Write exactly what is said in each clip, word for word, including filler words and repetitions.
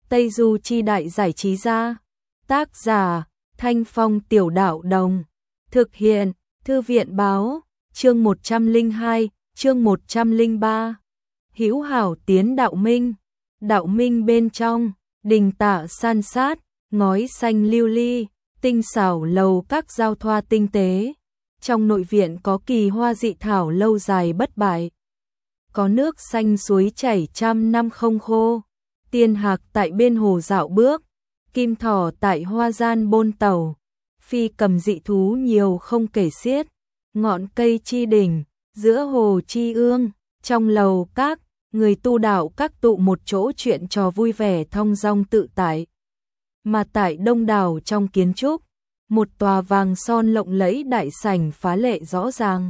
Tây Du Chi Đại Giải Trí Gia. Tác giả Thanh Phong Tiểu Đạo Đồng. Thực hiện Thư viện Báo. Chương một trăm lẻ hai, chương một trăm lẻ ba. Hữu hảo tiến đạo minh. Đạo minh bên trong, đình tạ san sát, ngói xanh lưu ly, tinh xảo lầu các giao thoa tinh tế. Trong nội viện có kỳ hoa dị thảo lâu dài bất bại. Có nước xanh suối chảy trăm năm không khô. Tiên hạc tại bên hồ dạo bước, kim thỏ tại hoa gian bôn tàu. Phi cầm dị thú nhiều không kể xiết. Ngọn cây chi đỉnh, giữa hồ chi ương, trong lầu các, người tu đạo các tụ một chỗ chuyện trò vui vẻ thong dong tự tại. Mà tại đông đảo trong kiến trúc, một tòa vàng son lộng lẫy đại sảnh phá lệ rõ ràng.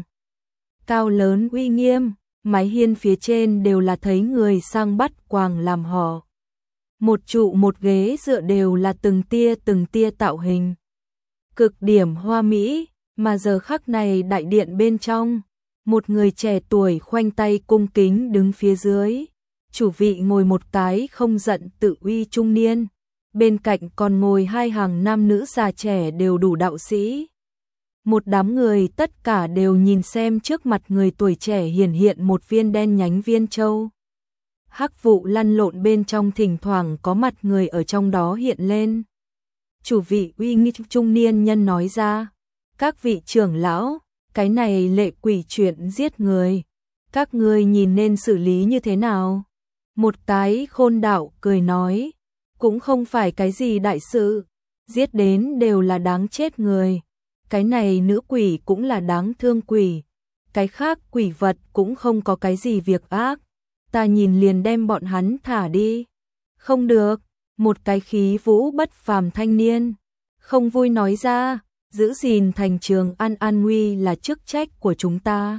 Cao lớn uy nghiêm, mái hiên phía trên đều là thấy người sang bắt quàng làm hò. Một trụ một ghế dựa đều là từng tia từng tia tạo hình. Cực điểm hoa mỹ, mà giờ khắc này đại điện bên trong, một người trẻ tuổi khoanh tay cung kính đứng phía dưới. Chủ vị ngồi một cái không giận tự uy trung niên. Bên cạnh còn ngồi hai hàng nam nữ già trẻ đều đủ đạo sĩ. Một đám người tất cả đều nhìn xem trước mặt người tuổi trẻ hiển hiện một viên đen nhánh viên châu. Hắc vụ lăn lộn bên trong, thỉnh thoảng có mặt người ở trong đó hiện lên. Chủ vị uy nghi trung niên nhân nói ra, các vị trưởng lão, cái này lệ quỷ chuyện giết người, các ngươi nhìn nên xử lý như thế nào? Một cái khôn đạo cười nói, cũng không phải cái gì đại sự, giết đến đều là đáng chết người. Cái này nữ quỷ cũng là đáng thương quỷ, cái khác quỷ vật cũng không có cái gì việc ác, ta nhìn liền đem bọn hắn thả đi. Không được, một cái khí vũ bất phàm thanh niên không vui nói ra, giữ gìn thành trường an an nguy là chức trách của chúng ta.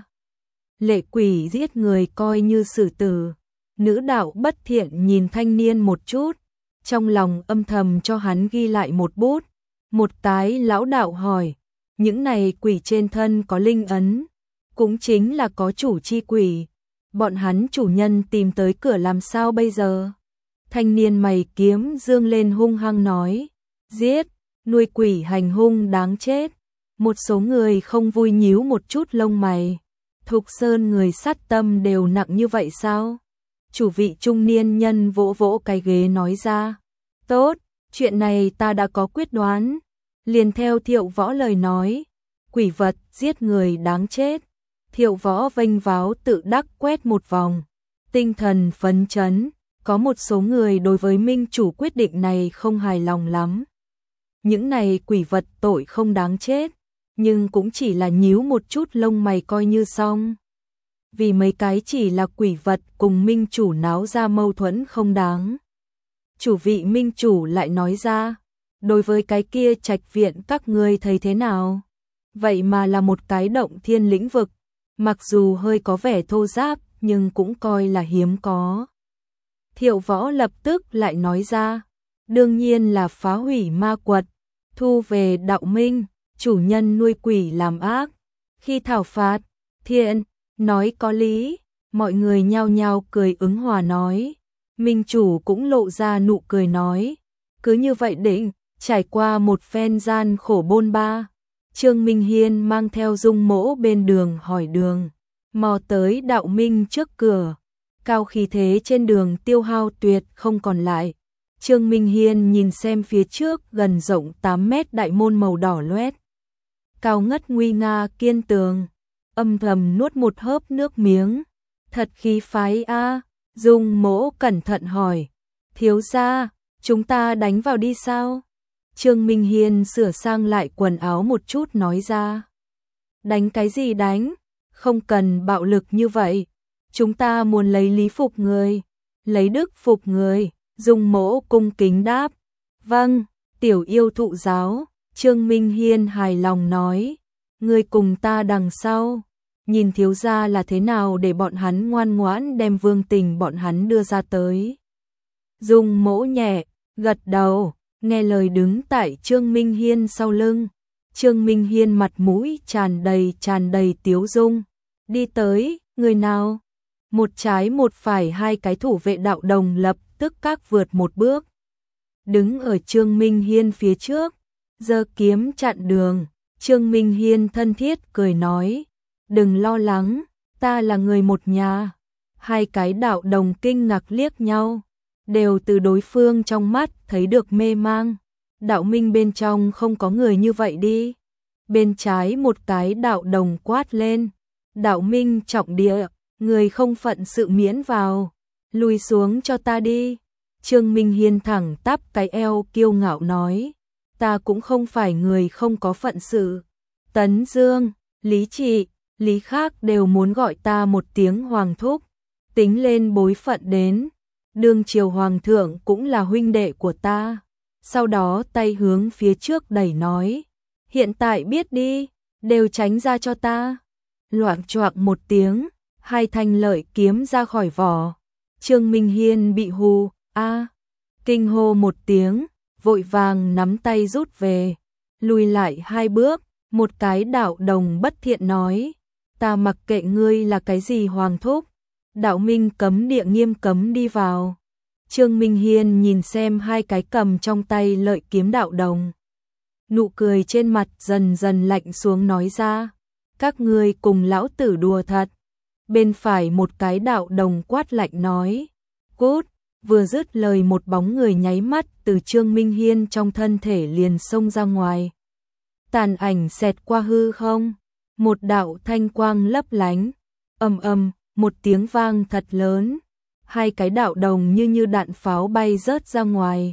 Lệ quỷ giết người coi như xử tử. Nữ đạo bất thiện nhìn thanh niên một chút, trong lòng âm thầm cho hắn ghi lại một bút. Một cái lão đạo hỏi, những này quỷ trên thân có linh ấn, cũng chính là có chủ chi quỷ, bọn hắn chủ nhân tìm tới cửa làm sao bây giờ? Thanh niên mày kiếm dương lên hung hăng nói, giết, nuôi quỷ hành hung đáng chết. Một số người không vui nhíu một chút lông mày, Thục Sơn người sát tâm đều nặng như vậy sao? Chủ vị trung niên nhân vỗ vỗ cái ghế nói ra, tốt, chuyện này ta đã có quyết đoán. Liền theo Thiệu Võ lời nói, quỷ vật giết người đáng chết. Thiệu Võ vênh váo tự đắc quét một vòng, tinh thần phấn chấn. Có một số người đối với minh chủ quyết định này không hài lòng lắm. Những này quỷ vật tội không đáng chết, nhưng cũng chỉ là nhíu một chút lông mày coi như xong. Vì mấy cái chỉ là quỷ vật cùng minh chủ náo ra mâu thuẫn không đáng. Chủ vị minh chủ lại nói ra, đối với cái kia trạch viện các ngươi thấy thế nào? Vậy mà là một cái động thiên lĩnh vực, mặc dù hơi có vẻ thô ráp nhưng cũng coi là hiếm có. Thiệu Võ lập tức lại nói ra, đương nhiên là phá hủy ma quật, thu về đạo minh, chủ nhân nuôi quỷ làm ác. Khi thảo phạt, thiện, nói có lý, mọi người nhao nhao cười ứng hòa nói. Minh chủ cũng lộ ra nụ cười nói, cứ như vậy định, trải qua một phen gian khổ bôn ba. Trương Minh Hiên mang theo Dung Mỗ bên đường hỏi đường, mò tới đạo minh trước cửa. Cao khí thế trên đường tiêu hao tuyệt không còn lại. Trương Minh Hiên nhìn xem phía trước gần rộng tám mét đại môn màu đỏ loét. Cao ngất nguy nga kiên tường, âm thầm nuốt một hớp nước miếng. Thật khí phái a. À. Dung Mỗ cẩn thận hỏi, thiếu gia, chúng ta đánh vào đi sao? Trương Minh Hiên sửa sang lại quần áo một chút nói ra, đánh cái gì đánh, không cần bạo lực như vậy. Chúng ta muốn lấy lý phục người, lấy đức phục người. Dung Mỗ cung kính đáp, vâng, tiểu yêu thụ giáo. Trương Minh Hiên hài lòng nói, ngươi cùng ta đằng sau, nhìn thiếu gia là thế nào để bọn hắn ngoan ngoãn đem vương tình bọn hắn đưa ra tới. Dung Mỗ nhẹ gật đầu, nghe lời đứng tại Trương Minh Hiên sau lưng. Trương Minh Hiên mặt mũi tràn đầy tràn đầy tiếu dung, đi tới, người nào? Một trái một phải hai cái thủ vệ đạo đồng lập tức các vượt một bước, đứng ở Trương Minh Hiên phía trước, giơ kiếm chặn đường. Trương Minh Hiên thân thiết cười nói, đừng lo lắng, ta là người một nhà. Hai cái đạo đồng kinh ngạc liếc nhau, đều từ đối phương trong mắt thấy được mê mang. Đạo minh bên trong không có người như vậy đi. Bên trái một cái đạo đồng quát lên, đạo minh trọng địa, người không phận sự miễn vào, lùi xuống cho ta đi. Trương Minh Hiên thẳng tắp cái eo kiêu ngạo nói, ta cũng không phải người không có phận sự. Tấn Dương, Lý Trị, Lý Khác đều muốn gọi ta một tiếng hoàng thúc. Tính lên bối phận đến, đương triều hoàng thượng cũng là huynh đệ của ta. Sau đó tay hướng phía trước đẩy nói, hiện tại biết đi, đều tránh ra cho ta. Loạng choạng một tiếng, hai thanh lợi kiếm ra khỏi vỏ. Trương Minh Hiên bị hù, a, kinh hô một tiếng, vội vàng nắm tay rút về, lùi lại hai bước. Một cái đạo đồng bất thiện nói, ta mặc kệ ngươi là cái gì hoàng thúc, đạo minh cấm địa nghiêm cấm đi vào. Trương Minh Hiên nhìn xem hai cái cầm trong tay lợi kiếm đạo đồng, nụ cười trên mặt dần dần lạnh xuống nói ra, các ngươi cùng lão tử đùa thật. Bên phải một cái đạo đồng quát lạnh nói, cút. Vừa dứt lời một bóng người nháy mắt từ Trương Minh Hiên trong thân thể liền xông ra ngoài. Tàn ảnh xẹt qua hư không, một đạo thanh quang lấp lánh, ầm ầm, một tiếng vang thật lớn, hai cái đạo đồng như như đạn pháo bay rớt ra ngoài,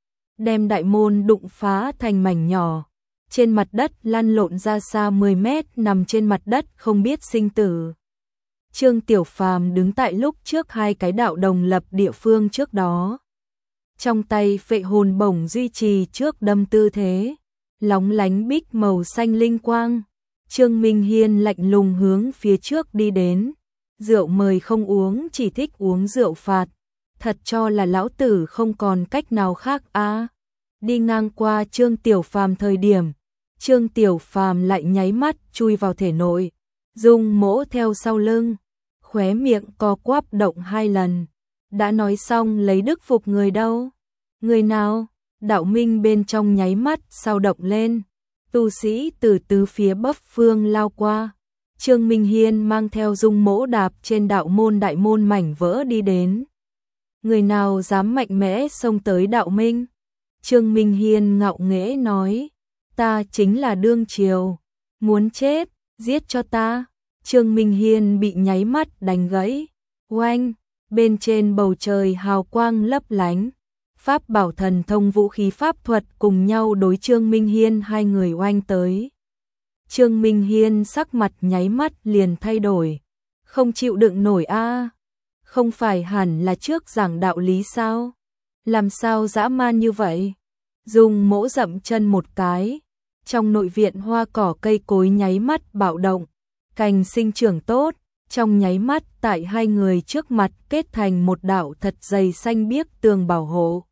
đem đại môn đụng phá thành mảnh nhỏ, trên mặt đất lăn lộn ra xa mười mét, nằm trên mặt đất không biết sinh tử. Trương Tiểu Phàm đứng tại lúc trước hai cái đạo đồng lập địa phương trước đó, trong tay phệ hồn bổng duy trì trước đâm tư thế, lóng lánh bích màu xanh linh quang. Trương Minh Hiên lạnh lùng hướng phía trước đi đến, rượu mời không uống, chỉ thích uống rượu phạt, thật cho là lão tử không còn cách nào khác a. À, đi ngang qua Trương Tiểu Phàm thời điểm, Trương Tiểu Phàm lại nháy mắt chui vào thể nội, Dung Mỗ theo sau lưng, khóe miệng co quắp động hai lần. Đã nói xong lấy đức phục người đâu? Người nào? Đạo minh bên trong nháy mắt sao động lên, tu sĩ từ tứ phía bắc phương lao qua. Trương Minh Hiên mang theo Dung Mỗ đạp trên đạo môn đại môn mảnh vỡ đi đến. Người nào dám mạnh mẽ xông tới đạo minh? Trương Minh Hiên ngạo nghễ nói, ta chính là đương triều, muốn chết, giết cho ta. Trương Minh Hiên bị nháy mắt đánh gãy. Oanh, bên trên bầu trời hào quang lấp lánh, pháp bảo thần thông vũ khí pháp thuật cùng nhau đối Trương Minh Hiên hai người oanh tới. Trương Minh Hiên sắc mặt nháy mắt liền thay đổi, không chịu đựng nổi a, không phải hẳn là trước giảng đạo lý sao? Làm sao dã man như vậy? Dung Mỗ dậm chân một cái, trong nội viện hoa cỏ cây cối nháy mắt bạo động, cành sinh trưởng tốt, trong nháy mắt tại hai người trước mặt kết thành một đạo thật dày xanh biếc tường bảo hộ.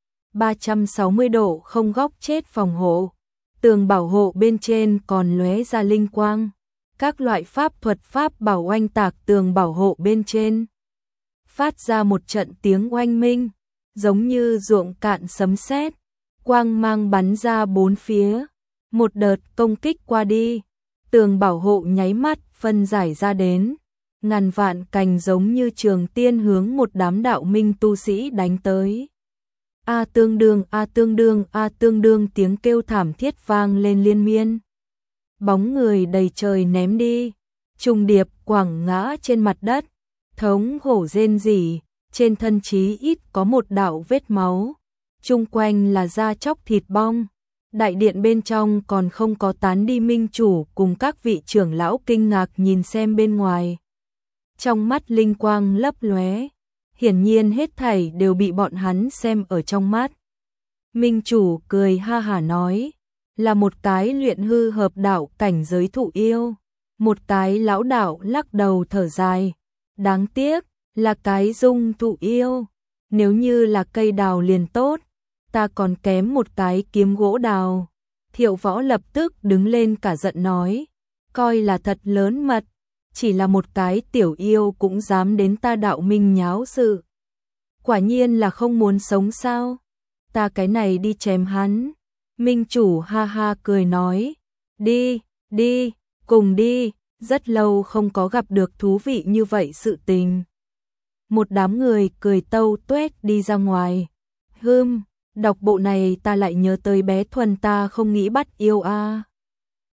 ba trăm sáu mươi độ không góc chết phòng hộ. Tường bảo hộ bên trên còn lóe ra linh quang, các loại pháp thuật pháp bảo oanh tạc tường bảo hộ bên trên, phát ra một trận tiếng oanh minh, giống như ruộng cạn sấm sét, quang mang bắn ra bốn phía, một đợt công kích qua đi, tường bảo hộ nháy mắt phân giải ra đến, ngàn vạn cành giống như trường tiên hướng một đám đạo minh tu sĩ đánh tới. A tương đương, a tương đương, a tương đương tiếng kêu thảm thiết vang lên liên miên. Bóng người đầy trời ném đi, trùng điệp quẳng ngã trên mặt đất, thống hổ rên rỉ, trên thân chí ít có một đạo vết máu, chung quanh là da chóc thịt bong. Đại điện bên trong còn không có tán đi minh chủ cùng các vị trưởng lão kinh ngạc nhìn xem bên ngoài. Trong mắt linh quang lấp lóe, hiển nhiên hết thảy đều bị bọn hắn xem ở trong mắt. Minh chủ cười ha hả nói, là một cái luyện hư hợp đạo cảnh giới thụ yêu. Một cái lão đạo lắc đầu thở dài, đáng tiếc, là cái dung thụ yêu. Nếu như là cây đào liền tốt, ta còn kém một cái kiếm gỗ đào. Thiệu Võ lập tức đứng lên cả giận nói, coi là thật lớn mật, chỉ là một cái tiểu yêu cũng dám đến ta đạo minh nháo sự. Quả nhiên là không muốn sống sao? ta cái này đi chém hắn. Minh chủ ha ha cười nói, đi, đi, cùng đi, rất lâu không có gặp được thú vị như vậy sự tình. Một đám người cười tâu tuét đi ra ngoài. Hưm, đọc bộ này ta lại nhớ tới bé Thuần ta không nghĩ bắt yêu a. À.